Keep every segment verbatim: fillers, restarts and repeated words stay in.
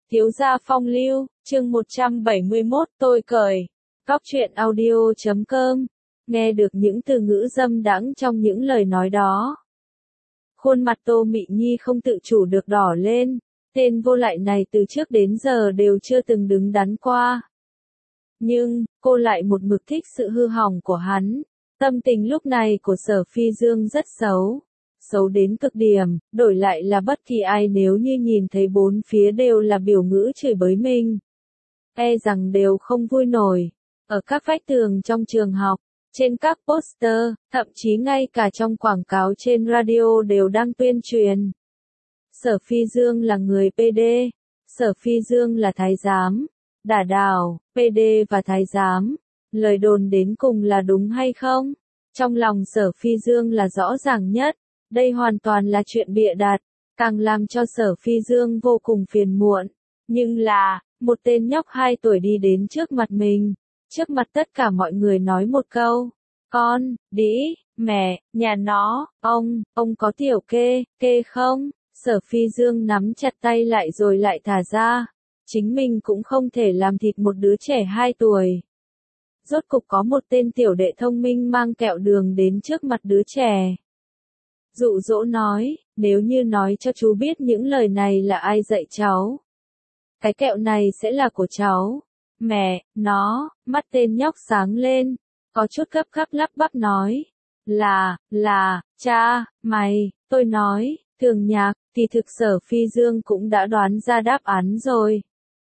Thiếu gia phong lưu, chương một trăm bảy mươi mốt, tôi cởi. Góc truyện audio chấm com. Nghe được những từ ngữ dâm đãng trong những lời nói đó. Khuôn mặt Tô Mị Nhi không tự chủ được đỏ lên. Tên vô lại này từ trước đến giờ đều chưa từng đứng đắn qua. Nhưng, cô lại một mực thích sự hư hỏng của hắn. Tâm tình lúc này của Sở Phi Dương rất xấu. Xấu đến cực điểm, đổi lại là bất kỳ ai nếu như nhìn thấy bốn phía đều là biểu ngữ chửi bới mình. E rằng đều không vui nổi. Ở các vách tường trong trường học, trên các poster, thậm chí ngay cả trong quảng cáo trên radio đều đang tuyên truyền. Sở Phi Dương là người pê đê. Sở Phi Dương là thái giám. Đả đảo, pê đê và thái giám. Lời đồn đến cùng là đúng hay không? Trong lòng Sở Phi Dương là rõ ràng nhất. Đây hoàn toàn là chuyện bịa đặt, càng làm cho Sở Phi Dương vô cùng phiền muộn. Nhưng là, một tên nhóc hai tuổi đi đến trước mặt mình, trước mặt tất cả mọi người nói một câu. Con, đĩ, mẹ, nhà nó, ông, ông có tiểu kê, kê không? Sở Phi Dương nắm chặt tay lại rồi lại thả ra. Chính mình cũng không thể làm thịt một đứa trẻ hai tuổi. Rốt cục có một tên tiểu đệ thông minh mang kẹo đường đến trước mặt đứa trẻ. Dụ dỗ nói, nếu như nói cho chú biết những lời này là ai dạy cháu. Cái kẹo này sẽ là của cháu. Mẹ, nó, mắt tên nhóc sáng lên, có chút gấp gáp lắp bắp nói. Là, là, cha, mày, tôi nói, Thường Nhạc, thì thực Sở Phi Dương cũng đã đoán ra đáp án rồi.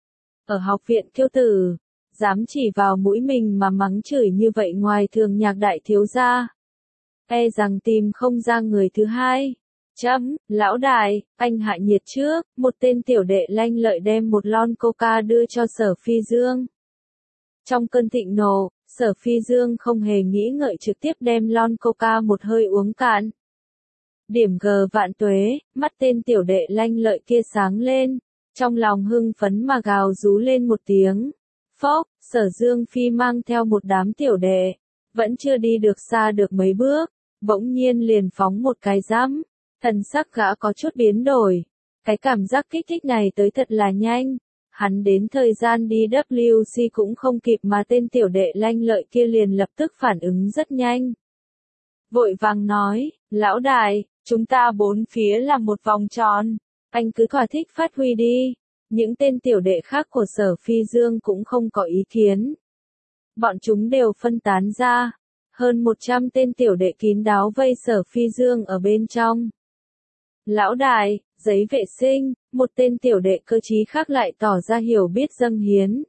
Ở học viện Kiêu Tử, dám chỉ vào mũi mình mà mắng chửi như vậy ngoài Thường Nhạc đại thiếu gia. E rằng tìm không ra người thứ hai. Chấm, lão đại, anh hạ nhiệt trước, một tên tiểu đệ lanh lợi đem một lon coca đưa cho Sở Phi Dương. Trong cơn thịnh nộ, Sở Phi Dương không hề nghĩ ngợi trực tiếp đem lon coca một hơi uống cạn. Điểm G vạn tuế, mắt tên tiểu đệ lanh lợi kia sáng lên, trong lòng hưng phấn mà gào rú lên một tiếng. Phốc, Sở Dương Phi mang theo một đám tiểu đệ, vẫn chưa đi được xa được mấy bước. Bỗng nhiên liền phóng một cái giẫm, thần sắc gã có chút biến đổi. Cái cảm giác kích thích này tới thật là nhanh. Hắn đến thời gian đi W C cũng không kịp mà tên tiểu đệ lanh lợi kia liền lập tức phản ứng rất nhanh. Vội vàng nói, lão đại, chúng ta bốn phía là một vòng tròn, anh cứ thỏa thích phát huy đi. Những tên tiểu đệ khác của Sở Phi Dương cũng không có ý kiến. Bọn chúng đều phân tán ra. Hơn một trăm tên tiểu đệ kín đáo vây Sở Phi Dương ở bên trong. Lão đại, giấy vệ sinh, một tên tiểu đệ cơ trí khác lại tỏ ra hiểu biết dâng hiến.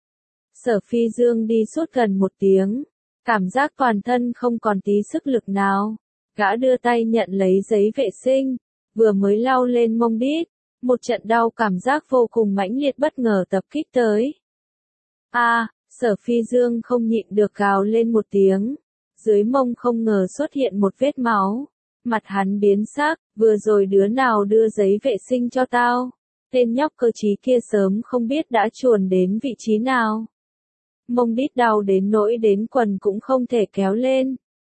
Sở Phi Dương đi suốt gần một tiếng, cảm giác toàn thân không còn tí sức lực nào. Gã đưa tay nhận lấy giấy vệ sinh, vừa mới lau lên mông đít, một trận đau cảm giác vô cùng mãnh liệt bất ngờ tập kích tới. A, à, Sở Phi Dương không nhịn được gào lên một tiếng. Dưới mông không ngờ xuất hiện một vết máu. Mặt hắn biến sắc, vừa rồi đứa nào đưa giấy vệ sinh cho tao. Tên nhóc cơ trí kia sớm không biết đã chuồn đến vị trí nào. Mông đít đau đến nỗi đến quần cũng không thể kéo lên.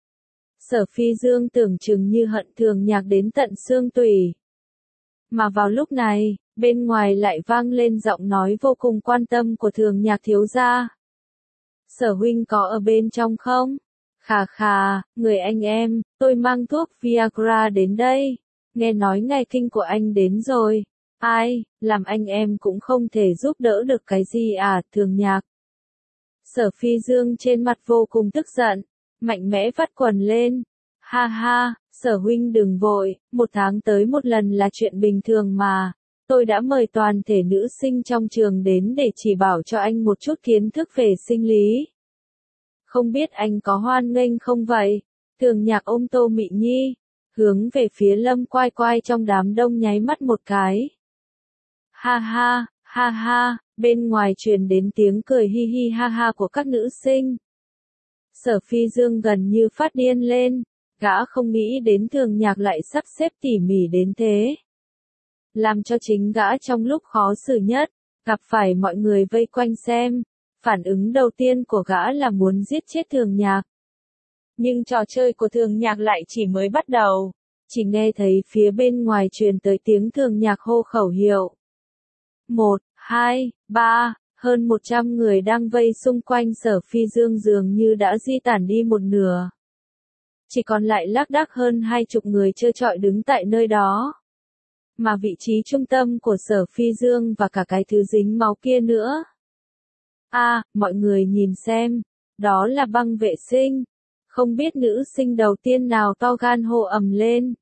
Sở Phi Dương tưởng chừng như hận Thường Nhạc đến tận xương tủy. Mà vào lúc này, bên ngoài lại vang lên giọng nói vô cùng quan tâm của Thường Nhạc thiếu gia. Sở huynh có ở bên trong không? Khà khà, người anh em, tôi mang thuốc Viagra đến đây. Nghe nói ngày kinh của anh đến rồi. Ai, làm anh em cũng không thể giúp đỡ được cái gì à, Thường Nhạc. Sở Phi Dương trên mặt vô cùng tức giận, mạnh mẽ vắt quần lên. Ha ha, Sở huynh đừng vội, một tháng tới một lần là chuyện bình thường mà. Tôi đã mời toàn thể nữ sinh trong trường đến để chỉ bảo cho anh một chút kiến thức về sinh lý. Không biết anh có hoan nghênh không vậy? Thường Nhạc ôm Tô Mị Nhi, hướng về phía Lâm Quai Quai trong đám đông nháy mắt một cái. Ha ha, ha ha, bên ngoài truyền đến tiếng cười hi hi ha ha của các nữ sinh. Sở Phi Dương gần như phát điên lên, gã không nghĩ đến Thường Nhạc lại sắp xếp tỉ mỉ đến thế. Làm cho chính gã trong lúc khó xử nhất, gặp phải mọi người vây quanh xem. Phản ứng đầu tiên của gã là muốn giết chết Thường Nhạc. Nhưng trò chơi của Thường Nhạc lại chỉ mới bắt đầu. Chỉ nghe thấy phía bên ngoài truyền tới tiếng Thường Nhạc hô khẩu hiệu. Một, hai, ba, hơn một trăm người đang vây xung quanh Sở Phi Dương dường như đã di tản đi một nửa. Chỉ còn lại lác đác hơn hai chục người trơ trọi đứng tại nơi đó. Mà vị trí trung tâm của Sở Phi Dương và cả cái thứ dính máu kia nữa. A, à, mọi người nhìn xem, đó là băng vệ sinh. Không biết nữ sinh đầu tiên nào to gan hô ầm lên.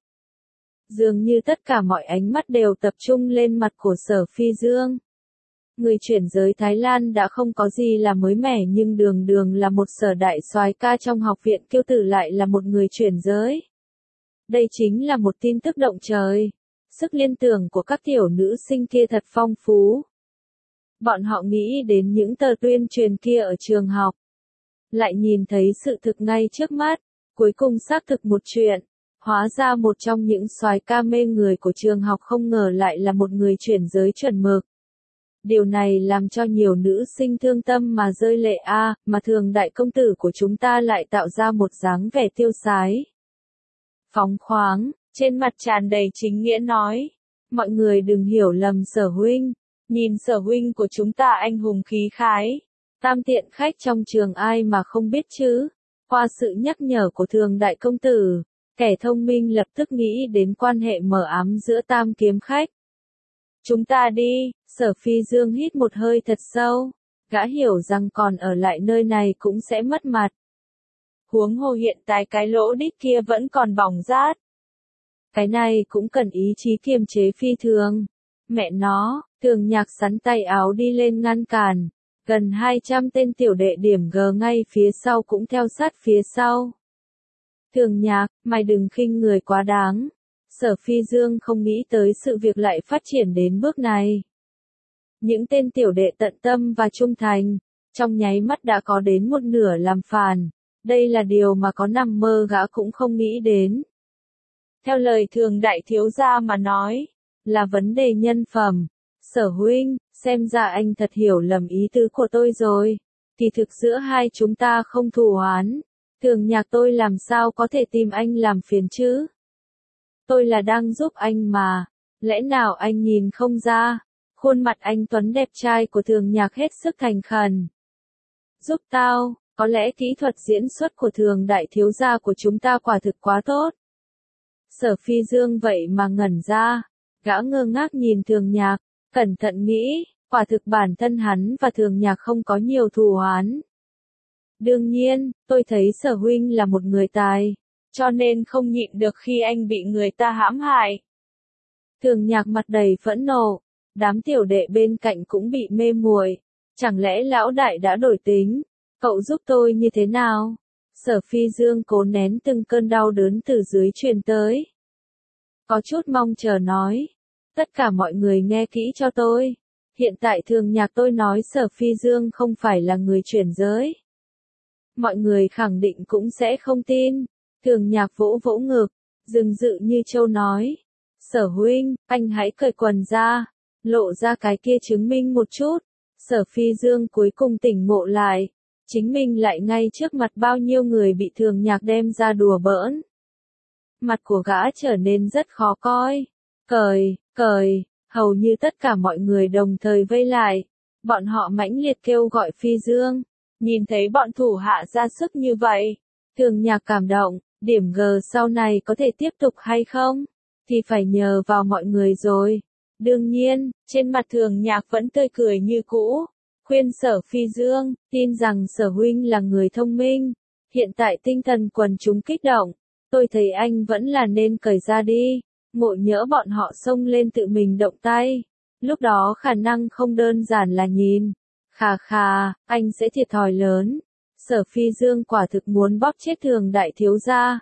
Dường như tất cả mọi ánh mắt đều tập trung lên mặt của Sở Phi Dương. Người chuyển giới Thái Lan đã không có gì là mới mẻ nhưng đường đường là một sở đại soái ca trong học viện Kiêu Tử lại là một người chuyển giới. Đây chính là một tin tức động trời. Sức liên tưởng của các tiểu nữ sinh kia thật phong phú. Bọn họ nghĩ đến những tờ tuyên truyền kia ở trường học. Lại nhìn thấy sự thực ngay trước mắt. Cuối cùng xác thực một chuyện. Hóa ra một trong những soái ca mê người của trường học không ngờ lại là một người chuyển giới chuẩn mực. Điều này làm cho nhiều nữ sinh thương tâm mà rơi lệ a, à, mà thường đại công tử của chúng ta lại tạo ra một dáng vẻ tiêu sái. Phóng khoáng, trên mặt tràn đầy chính nghĩa nói. Mọi người đừng hiểu lầm Sở huynh. Nhìn Sở huynh của chúng ta anh hùng khí khái. Tam tiện khách trong trường ai mà không biết chứ. Qua sự nhắc nhở của thường đại công tử, kẻ thông minh lập tức nghĩ đến quan hệ mờ ám giữa tam kiếm khách. Chúng ta đi, Sở Phi Dương hít một hơi thật sâu. Gã hiểu rằng còn ở lại nơi này cũng sẽ mất mặt. Huống hồ hiện tại cái lỗ đít kia vẫn còn bỏng rát. Cái này cũng cần ý chí kiềm chế phi thường. Mẹ nó, Thường Nhạc sắn tay áo đi lên ngăn cản. Gần hai trăm tên tiểu đệ điểm G ngay phía sau cũng theo sát phía sau. Thường Nhạc, mày đừng khinh người quá đáng. Sở Phi Dương không nghĩ tới sự việc lại phát triển đến bước này. Những tên tiểu đệ tận tâm và trung thành, trong nháy mắt đã có đến một nửa làm phản. Đây là điều mà có nằm mơ gã cũng không nghĩ đến. Theo lời thường đại thiếu gia mà nói, là vấn đề nhân phẩm. Sở huynh, xem ra anh thật hiểu lầm ý tứ của tôi rồi. Kỳ thực giữa hai chúng ta không thù oán. Thường Nhạc tôi làm sao có thể tìm anh làm phiền chứ? Tôi là đang giúp anh mà. Lẽ nào anh nhìn không ra? Khuôn mặt anh tuấn đẹp trai của Thường Nhạc hết sức thành khẩn. Giúp tao, có lẽ kỹ thuật diễn xuất của thường đại thiếu gia của chúng ta quả thực quá tốt. Sở Phi Dương vậy mà ngẩn ra. Gã ngơ ngác nhìn Thường Nhạc, cẩn thận nghĩ, quả thực bản thân hắn và Thường Nhạc không có nhiều thù oán. Đương nhiên, tôi thấy Sở huynh là một người tài, cho nên không nhịn được khi anh bị người ta hãm hại. Thường Nhạc mặt đầy phẫn nộ, đám tiểu đệ bên cạnh cũng bị mê muội. Chẳng lẽ lão đại đã đổi tính? Cậu giúp tôi như thế nào? Sở Phi Dương cố nén từng cơn đau đớn từ dưới truyền tới. Có chút mong chờ nói. Tất cả mọi người nghe kỹ cho tôi. Hiện tại Thường Nhạc tôi nói Sở Phi Dương không phải là người chuyển giới. Mọi người khẳng định cũng sẽ không tin. Thường Nhạc vỗ vỗ ngực, dừng dự như châu nói. Sở huynh, anh hãy cởi quần ra, lộ ra cái kia chứng minh một chút. Sở Phi Dương cuối cùng tỉnh ngộ lại. Chính mình lại ngay trước mặt bao nhiêu người bị Thường Nhạc đem ra đùa bỡn. Mặt của gã trở nên rất khó coi. Cởi, cởi, hầu như tất cả mọi người đồng thời vây lại. Bọn họ mãnh liệt kêu gọi Phi Dương. Nhìn thấy bọn thủ hạ ra sức như vậy. Thường Nhạc cảm động, điểm G sau này có thể tiếp tục hay không? Thì phải nhờ vào mọi người rồi. Đương nhiên, trên mặt Thường Nhạc vẫn tươi cười như cũ. Khuyên Sở Phi Dương, tin rằng Sở huynh là người thông minh. Hiện tại tinh thần quần chúng kích động. Tôi thấy anh vẫn là nên cởi ra đi. Ngộ nhỡ bọn họ xông lên tự mình động tay. Lúc đó khả năng không đơn giản là nhìn. Khà khà, anh sẽ thiệt thòi lớn. Sở Phi Dương quả thực muốn bóp chết Thường đại thiếu gia.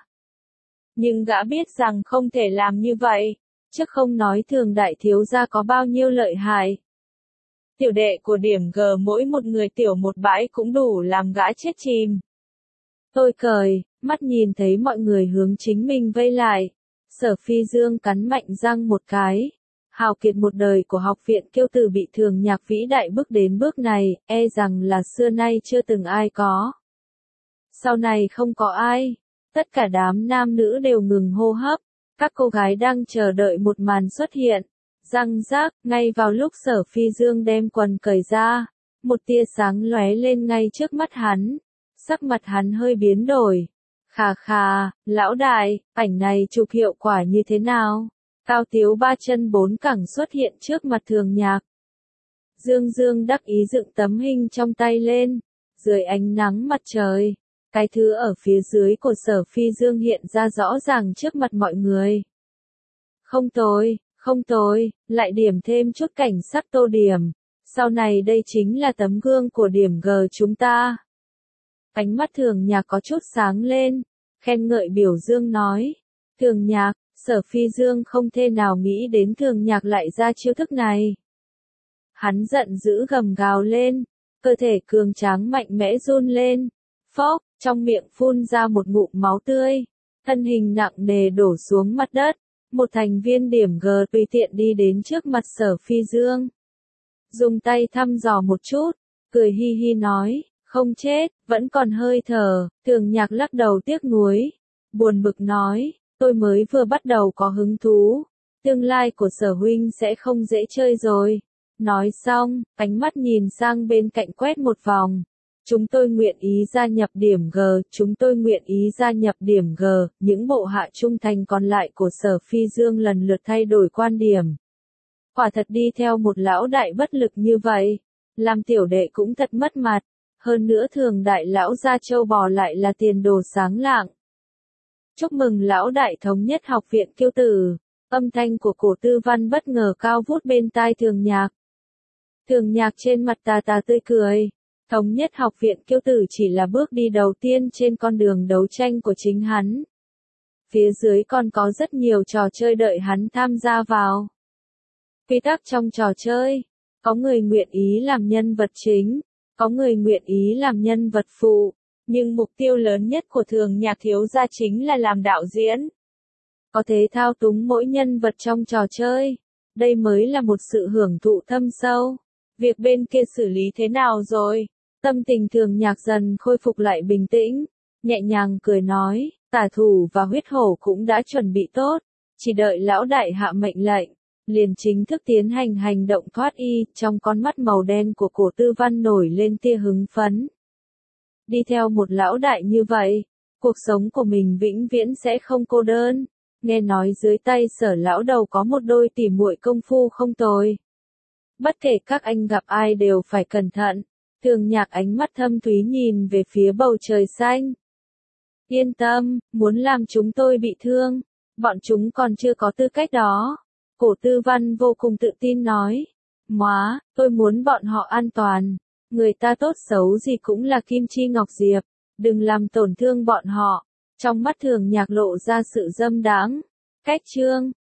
Nhưng gã biết rằng không thể làm như vậy. Chứ không nói Thường đại thiếu gia có bao nhiêu lợi hại. Tiểu đệ của điểm G mỗi một người tiểu một bãi cũng đủ làm gã chết chìm. Tôi cười, mắt nhìn thấy mọi người hướng chính mình vây lại. Sở Phi Dương cắn mạnh răng một cái. Hào kiệt một đời của học viện Kiêu Tử bị Thường Nhạc vĩ đại bước đến bước này, e rằng là xưa nay chưa từng ai có. Sau này không có ai. Tất cả đám nam nữ đều ngừng hô hấp. Các cô gái đang chờ đợi một màn xuất hiện. Răng rác, ngay vào lúc Sở Phi Dương đem quần cởi ra, một tia sáng lóe lên ngay trước mắt hắn, sắc mặt hắn hơi biến đổi. Khà khà, lão đại, ảnh này chụp hiệu quả như thế nào? Cao Tiếu ba chân bốn cẳng xuất hiện trước mặt Thường Nhạc. Dương Dương đắc ý dựng tấm hình trong tay lên, dưới ánh nắng mặt trời, cái thứ ở phía dưới của Sở Phi Dương hiện ra rõ ràng trước mặt mọi người. Không tồi, không tồi, lại điểm thêm chút cảnh sắc tô điểm, sau này đây chính là tấm gương của điểm G chúng ta. Ánh mắt Thường Nhạc có chút sáng lên, khen ngợi biểu dương nói. Thường Nhạc, Sở Phi Dương không thể nào nghĩ đến Thường Nhạc lại ra chiêu thức này. Hắn giận dữ gầm gào lên, cơ thể cường tráng mạnh mẽ run lên, phốc, trong miệng phun ra một ngụm máu tươi, thân hình nặng nề đổ xuống mặt đất, một thành viên điểm G tùy tiện đi đến trước mặt Sở Phi Dương. Dùng tay thăm dò một chút, cười hi hi nói, không chết, vẫn còn hơi thở. Thường Nhạc lắc đầu tiếc nuối, buồn bực nói, tôi mới vừa bắt đầu có hứng thú, tương lai của Sở huynh sẽ không dễ chơi rồi. Nói xong, ánh mắt nhìn sang bên cạnh quét một vòng. Chúng tôi nguyện ý gia nhập điểm G, chúng tôi nguyện ý gia nhập điểm G, những bộ hạ trung thành còn lại của Sở Phi Dương lần lượt thay đổi quan điểm. Quả thật đi theo một lão đại bất lực như vậy, làm tiểu đệ cũng thật mất mặt, hơn nữa Thường đại lão gia châu bò lại là tiền đồ sáng lạng. Chúc mừng lão đại thống nhất học viện Kiêu Tử, âm thanh của Cổ Tư Văn bất ngờ cao vút bên tai Thường Nhạc. Thường Nhạc trên mặt tà tà tươi cười, thống nhất học viện Kiêu Tử chỉ là bước đi đầu tiên trên con đường đấu tranh của chính hắn. Phía dưới còn có rất nhiều trò chơi đợi hắn tham gia vào. Quy tắc trong trò chơi, có người nguyện ý làm nhân vật chính, có người nguyện ý làm nhân vật phụ, nhưng mục tiêu lớn nhất của Thường Nhạc thiếu gia chính là làm đạo diễn. Có thể thao túng mỗi nhân vật trong trò chơi, đây mới là một sự hưởng thụ thâm sâu. Việc bên kia xử lý thế nào rồi? Tâm tình Thường Nhạc dần khôi phục lại bình tĩnh, nhẹ nhàng cười nói, tả thủ và huyết hổ cũng đã chuẩn bị tốt, chỉ đợi lão đại hạ mệnh lệnh, liền chính thức tiến hành hành động thoát y. Trong con mắt màu đen của Cổ Tư Văn nổi lên tia hứng phấn. Đi theo một lão đại như vậy, cuộc sống của mình vĩnh viễn sẽ không cô đơn. Nghe nói dưới tay Sở lão đầu có một đôi tỉ muội công phu không tồi. Bất kể các anh gặp ai đều phải cẩn thận. Thường Nhạc ánh mắt thâm thúy nhìn về phía bầu trời xanh. Yên tâm, muốn làm chúng tôi bị thương, bọn chúng còn chưa có tư cách đó. Cổ Tư Văn vô cùng tự tin nói. Móa, tôi muốn bọn họ an toàn. Người ta tốt xấu gì cũng là Kim Chi Ngọc Diệp. Đừng làm tổn thương bọn họ. Trong mắt Thường Nhạc lộ ra sự dâm đáng. Cách chương.